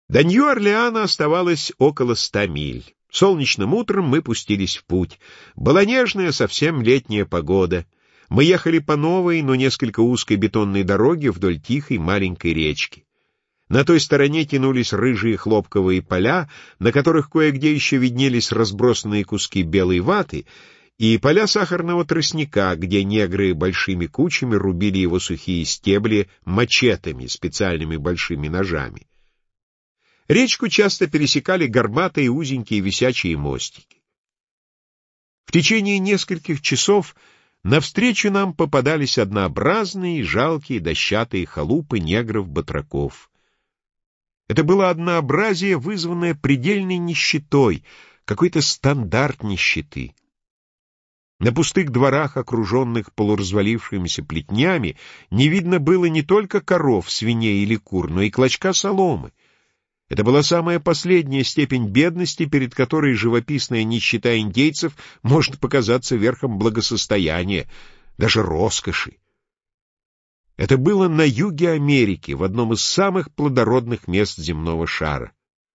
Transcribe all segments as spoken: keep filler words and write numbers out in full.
До Нью-Орлеана оставалось около ста миль. Солнечным утром мы пустились в путь. Была нежная, совсем летняя погода. Мы ехали по новой, но несколько узкой бетонной дороге вдоль тихой маленькой речки. На той стороне тянулись рыжие хлопковые поля, на которых кое-где еще виднелись разбросанные куски белой ваты, и поля сахарного тростника, где негры большими кучами рубили его сухие стебли мачетами, специальными большими ножами. Речку часто пересекали горбатые узенькие висячие мостики. В течение нескольких часов навстречу нам попадались однообразные, жалкие, дощатые халупы негров-батраков. Это было однообразие, вызванное предельной нищетой, какой-то стандарт нищеты. На пустых дворах, окруженных полуразвалившимися плетнями, не видно было не только коров, свиней или кур, но и клочка соломы. Это была самая последняя степень бедности, перед которой живописная нищета индейцев может показаться верхом благосостояния, даже роскоши. Это было на юге Америки, в одном из самых плодородных мест земного шара.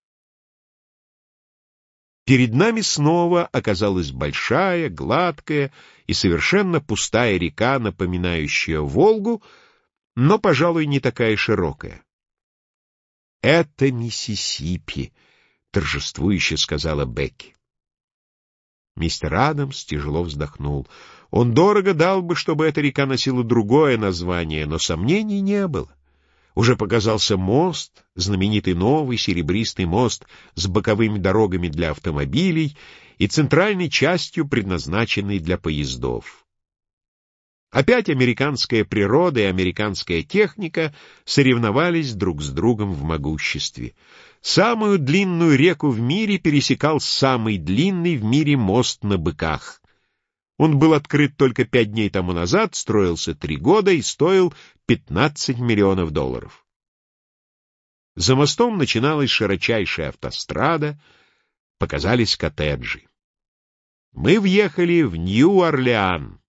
Перед нами снова оказалась большая, гладкая и совершенно пустая река, напоминающая Волгу, но, пожалуй, не такая широкая. «Это Миссисипи», — торжествующе сказала Бекки. Мистер Адамс тяжело вздохнул. Он дорого дал бы, чтобы эта река носила другое название, но сомнений не было. Уже показался мост, знаменитый новый серебристый мост с боковыми дорогами для автомобилей и центральной частью, предназначенной для поездов. Опять американская природа и американская техника соревновались друг с другом в могуществе. Самую длинную реку в мире пересекал самый длинный в мире мост на быках. Он был открыт только пять дней тому назад, строился три года и стоил пятнадцать миллионов долларов. За мостом начиналась широчайшая автострада, показались коттеджи. Мы въехали в Нью-Орлеан.